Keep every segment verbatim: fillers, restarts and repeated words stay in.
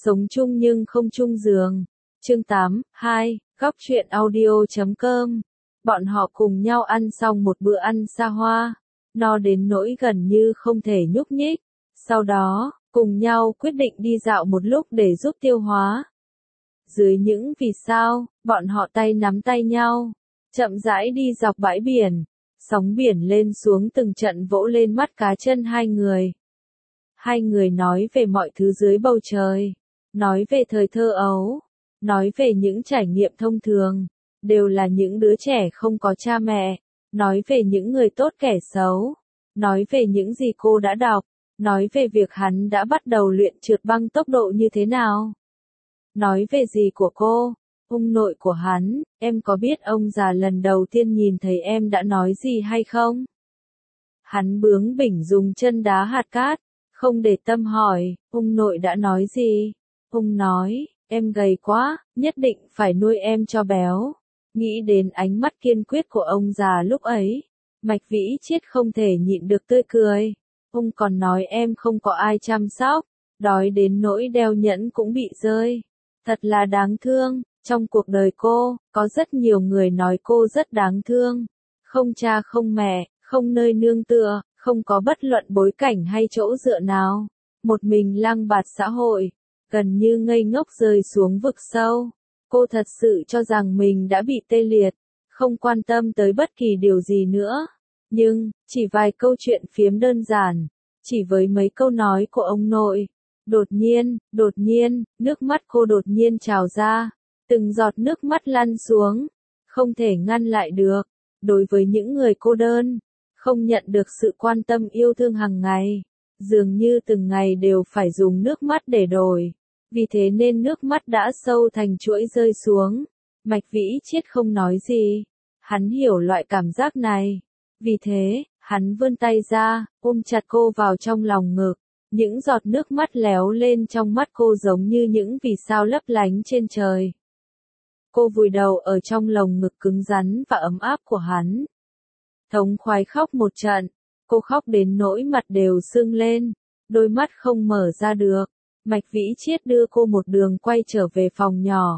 Sống chung nhưng không chung giường. Chương tám, hai, góc truyện audio chấm com. Bọn họ cùng nhau ăn xong một bữa ăn xa hoa, no đến nỗi gần như không thể nhúc nhích. Sau đó, cùng nhau quyết định đi dạo một lúc để giúp tiêu hóa. Dưới những vì sao, bọn họ tay nắm tay nhau, chậm rãi đi dọc bãi biển. Sóng biển lên xuống từng trận vỗ lên mắt cá chân hai người. Hai người nói về mọi thứ dưới bầu trời, nói về thời thơ ấu, nói về những trải nghiệm thông thường, đều là những đứa trẻ không có cha mẹ, nói về những người tốt kẻ xấu, nói về những gì cô đã đọc, nói về việc hắn đã bắt đầu luyện trượt băng tốc độ như thế nào. Nói về gì của cô, ông nội của hắn, em có biết ông già lần đầu tiên nhìn thấy em đã nói gì hay không? Hắn bướng bỉnh dùng chân đá hạt cát, không để tâm hỏi, ông nội đã nói gì? Ông nói, em gầy quá, nhất định phải nuôi em cho béo. Nghĩ đến ánh mắt kiên quyết của ông già lúc ấy, Mạch Vĩ Triết không thể nhịn được tươi cười. Ông còn nói em không có ai chăm sóc, đói đến nỗi đeo nhẫn cũng bị rơi. Thật là đáng thương, trong cuộc đời cô, có rất nhiều người nói cô rất đáng thương. Không cha không mẹ, không nơi nương tựa, không có bất luận bối cảnh hay chỗ dựa nào. Một mình lang bạt xã hội, gần như ngây ngốc rơi xuống vực sâu. Cô thật sự cho rằng mình đã bị tê liệt, không quan tâm tới bất kỳ điều gì nữa. Nhưng, chỉ vài câu chuyện phiếm đơn giản, chỉ với mấy câu nói của ông nội. Đột nhiên, đột nhiên, nước mắt cô đột nhiên trào ra. Từng giọt nước mắt lăn xuống, không thể ngăn lại được. Đối với những người cô đơn, không nhận được sự quan tâm yêu thương hàng ngày, dường như từng ngày đều phải dùng nước mắt để đổi. Vì thế nên nước mắt đã sâu thành chuỗi rơi xuống. Mạch Vĩ Triết không nói gì. Hắn hiểu loại cảm giác này. Vì thế, hắn vươn tay ra, ôm chặt cô vào trong lòng ngực. Những giọt nước mắt léo lên trong mắt cô giống như những vì sao lấp lánh trên trời. Cô vùi đầu ở trong lồng ngực cứng rắn và ấm áp của hắn. Thống khoái khóc một trận. Cô khóc đến nỗi mặt đều sưng lên. Đôi mắt không mở ra được. Mạch Vĩ Triết đưa cô một đường quay trở về phòng nhỏ.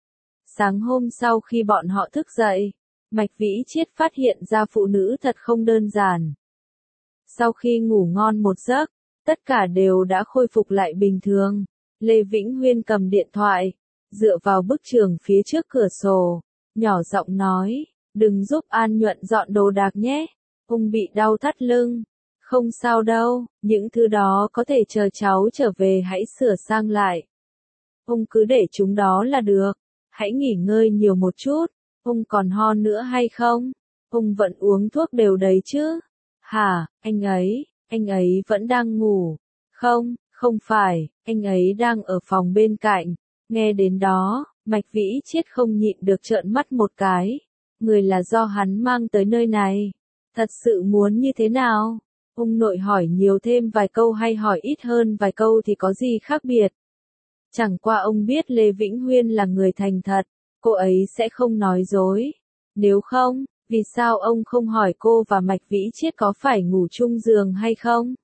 Sáng hôm sau khi bọn họ thức dậy, Mạch Vĩ Triết phát hiện ra phụ nữ thật không đơn giản. Sau khi ngủ ngon một giấc, tất cả đều đã khôi phục lại bình thường. Lê Vĩnh Huyên cầm điện thoại, dựa vào bức tường phía trước cửa sổ, nhỏ giọng nói, đừng giúp An Nhuận dọn đồ đạc nhé, ông bị đau thắt lưng. Không sao đâu, những thứ đó có thể chờ cháu trở về hãy sửa sang lại. Ông cứ để chúng đó là được, hãy nghỉ ngơi nhiều một chút, ông còn ho nữa hay không? Ông vẫn uống thuốc đều đấy chứ? Hả, anh ấy, anh ấy vẫn đang ngủ. Không, không phải, anh ấy đang ở phòng bên cạnh. Nghe đến đó, Mạch Vĩ Triết không nhịn được trợn mắt một cái. Người là do hắn mang tới nơi này. Thật sự muốn như thế nào? Ông nội hỏi nhiều thêm vài câu hay hỏi ít hơn vài câu thì có gì khác biệt. Chẳng qua ông biết Lê Vĩnh Huyên là người thành thật, cô ấy sẽ không nói dối. Nếu không, vì sao ông không hỏi cô và Mạch Vĩ Triết có phải ngủ chung giường hay không?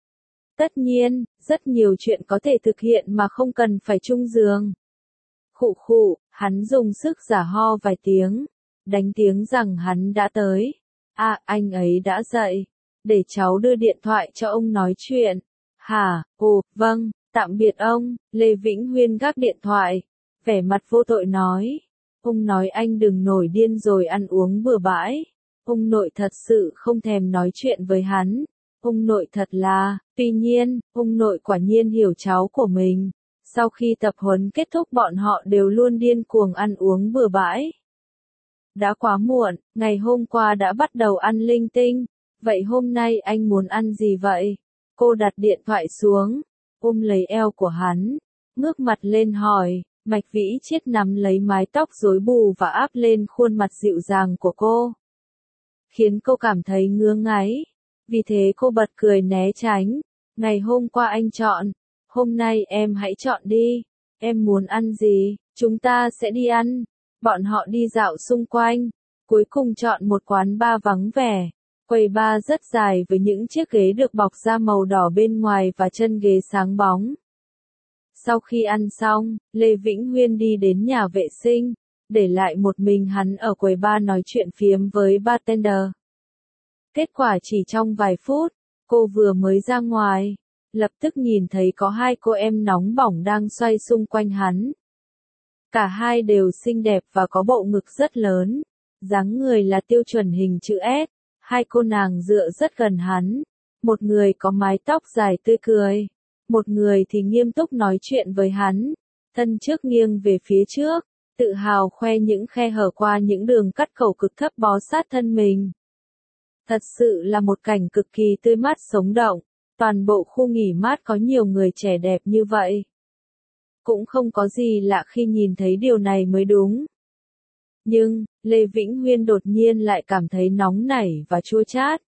Tất nhiên, rất nhiều chuyện có thể thực hiện mà không cần phải chung giường. Khụ khụ, hắn dùng sức giả ho vài tiếng, đánh tiếng rằng hắn đã tới. À, anh ấy đã dậy. Để cháu đưa điện thoại cho ông nói chuyện. Hả, ồ, vâng, tạm biệt ông. Lê Vĩnh Huyên gác điện thoại, vẻ mặt vô tội nói. Ông nói anh đừng nổi điên rồi ăn uống bừa bãi. Ông nội thật sự không thèm nói chuyện với hắn. Ông nội thật là, tuy nhiên, ông nội quả nhiên hiểu cháu của mình. Sau khi tập huấn kết thúc bọn họ đều luôn điên cuồng ăn uống bừa bãi. Đã quá muộn, ngày hôm qua đã bắt đầu ăn linh tinh. Vậy hôm nay anh muốn ăn gì vậy? Cô đặt điện thoại xuống, ôm lấy eo của hắn, ngước mặt lên hỏi. Mạch Vĩ Triết nắm lấy mái tóc rối bù và áp lên khuôn mặt dịu dàng của cô, khiến cô cảm thấy ngứa ngáy. Vì thế cô bật cười né tránh. Ngày hôm qua anh chọn, hôm nay em hãy chọn đi. Em muốn ăn gì, chúng ta sẽ đi ăn. Bọn họ đi dạo xung quanh, cuối cùng chọn một quán bar vắng vẻ. Quầy bar rất dài với những chiếc ghế được bọc da màu đỏ bên ngoài và chân ghế sáng bóng. Sau khi ăn xong, Lê Vĩnh Huyên đi đến nhà vệ sinh, để lại một mình hắn ở quầy bar nói chuyện phiếm với bartender. Kết quả chỉ trong vài phút, cô vừa mới ra ngoài, lập tức nhìn thấy có hai cô em nóng bỏng đang xoay xung quanh hắn. Cả hai đều xinh đẹp và có bộ ngực rất lớn, dáng người là tiêu chuẩn hình chữ S, hai cô nàng dựa rất gần hắn, một người có mái tóc dài tươi cười, một người thì nghiêm túc nói chuyện với hắn, thân trước nghiêng về phía trước, tự hào khoe những khe hở qua những đường cắt khẩu cực thấp bó sát thân mình. Thật sự là một cảnh cực kỳ tươi mát sống động, toàn bộ khu nghỉ mát có nhiều người trẻ đẹp như vậy. Cũng không có gì lạ khi nhìn thấy điều này mới đúng. Nhưng, Lê Vĩnh Huyên đột nhiên lại cảm thấy nóng nảy và chua chát.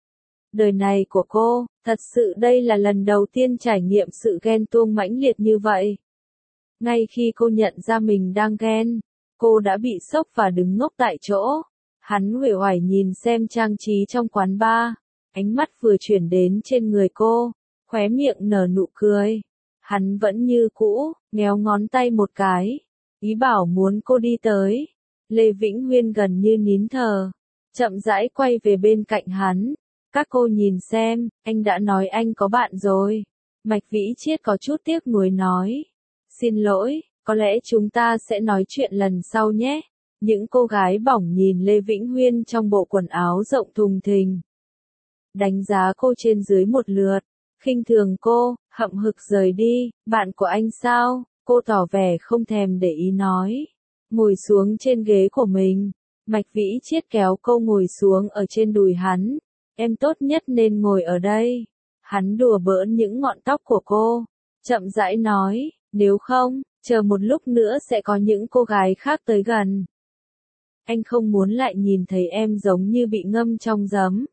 Đời này của cô, thật sự đây là lần đầu tiên trải nghiệm sự ghen tuông mãnh liệt như vậy. Ngay khi cô nhận ra mình đang ghen, cô đã bị sốc và đứng ngốc tại chỗ. Hắn uể oải nhìn xem trang trí trong quán bar, ánh mắt vừa chuyển đến trên người cô, khóe miệng nở nụ cười. Hắn vẫn như cũ, nhéo ngón tay một cái, ý bảo muốn cô đi tới. Lê Vĩnh Huyên gần như nín thở, chậm rãi quay về bên cạnh hắn. Các cô nhìn xem, anh đã nói anh có bạn rồi. Mạch Vĩ Chiết có chút tiếc nuối nói. Xin lỗi, có lẽ chúng ta sẽ nói chuyện lần sau nhé. Những cô gái bỏng nhìn Lê Vĩnh Huyên trong bộ quần áo rộng thùng thình. Đánh giá cô trên dưới một lượt, khinh thường cô, hậm hực rời đi, bạn của anh sao? Cô tỏ vẻ không thèm để ý nói. Ngồi xuống trên ghế của mình, Mạch Vĩ Chiết kéo cô ngồi xuống ở trên đùi hắn. Em tốt nhất nên ngồi ở đây. Hắn đùa bỡn những ngọn tóc của cô, chậm rãi nói, nếu không, chờ một lúc nữa sẽ có những cô gái khác tới gần. Anh không muốn lại nhìn thấy em giống như bị ngâm trong giấm.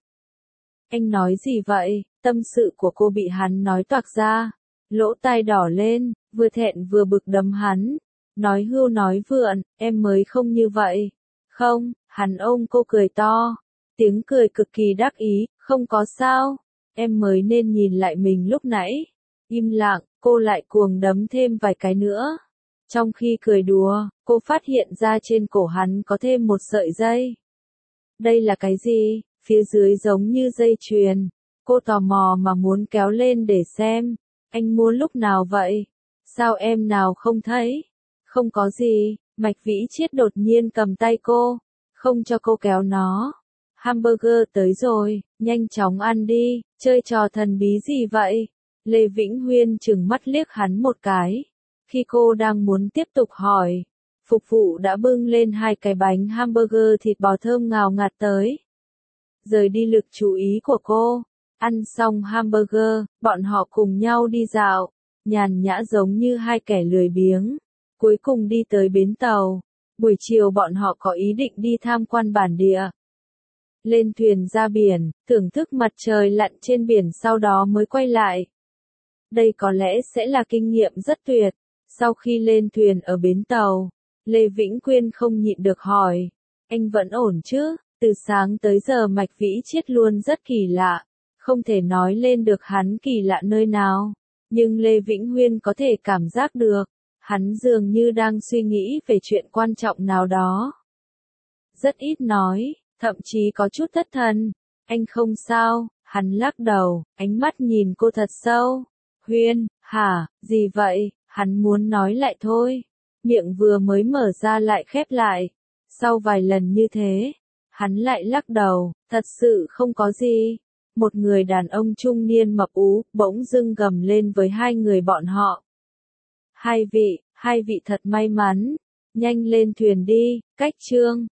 Anh nói gì vậy? Tâm sự của cô bị hắn nói toạc ra. Lỗ tai đỏ lên, vừa thẹn vừa bực đấm hắn. Nói hưu nói vượn, em mới không như vậy. Không, hắn ôm cô cười to. Tiếng cười cực kỳ đắc ý, không có sao. Em mới nên nhìn lại mình lúc nãy. Im lặng, cô lại cuồng đấm thêm vài cái nữa. Trong khi cười đùa, cô phát hiện ra trên cổ hắn có thêm một sợi dây. Đây là cái gì? Phía dưới giống như dây chuyền. Cô tò mò mà muốn kéo lên để xem. Anh mua lúc nào vậy? Sao em nào không thấy? Không có gì, Mạch Vĩ Chiết đột nhiên cầm tay cô, không cho cô kéo nó. Hamburger tới rồi, nhanh chóng ăn đi, chơi trò thần bí gì vậy? Lê Vĩnh Huyên trừng mắt liếc hắn một cái. Khi cô đang muốn tiếp tục hỏi, phục vụ đã bưng lên hai cái bánh hamburger thịt bò thơm ngào ngạt tới. Rời đi lực chú ý của cô. Ăn xong hamburger, bọn họ cùng nhau đi dạo, nhàn nhã giống như hai kẻ lười biếng. Cuối cùng đi tới bến tàu. Buổi chiều bọn họ có ý định đi tham quan bản địa. Lên thuyền ra biển, thưởng thức mặt trời lặn trên biển sau đó mới quay lại. Đây có lẽ sẽ là kinh nghiệm rất tuyệt. Sau khi lên thuyền ở bến tàu, Lê Vĩnh Quyên không nhịn được hỏi. Anh vẫn ổn chứ? Từ sáng tới giờ Mạch Vĩ Chiết luôn rất kỳ lạ. Không thể nói lên được hắn kỳ lạ nơi nào. Nhưng Lê Vĩnh Huyên có thể cảm giác được. Hắn dường như đang suy nghĩ về chuyện quan trọng nào đó. Rất ít nói, thậm chí có chút thất thần. Anh không sao, hắn lắc đầu, ánh mắt nhìn cô thật sâu. Huyên, hả, gì vậy? Hắn muốn nói lại thôi. Miệng vừa mới mở ra lại khép lại. Sau vài lần như thế, hắn lại lắc đầu, thật sự không có gì. Một người đàn ông trung niên mập ú, bỗng dưng gầm lên với hai người bọn họ. Hai vị, hai vị thật may mắn. Nhanh lên thuyền đi, cách trương.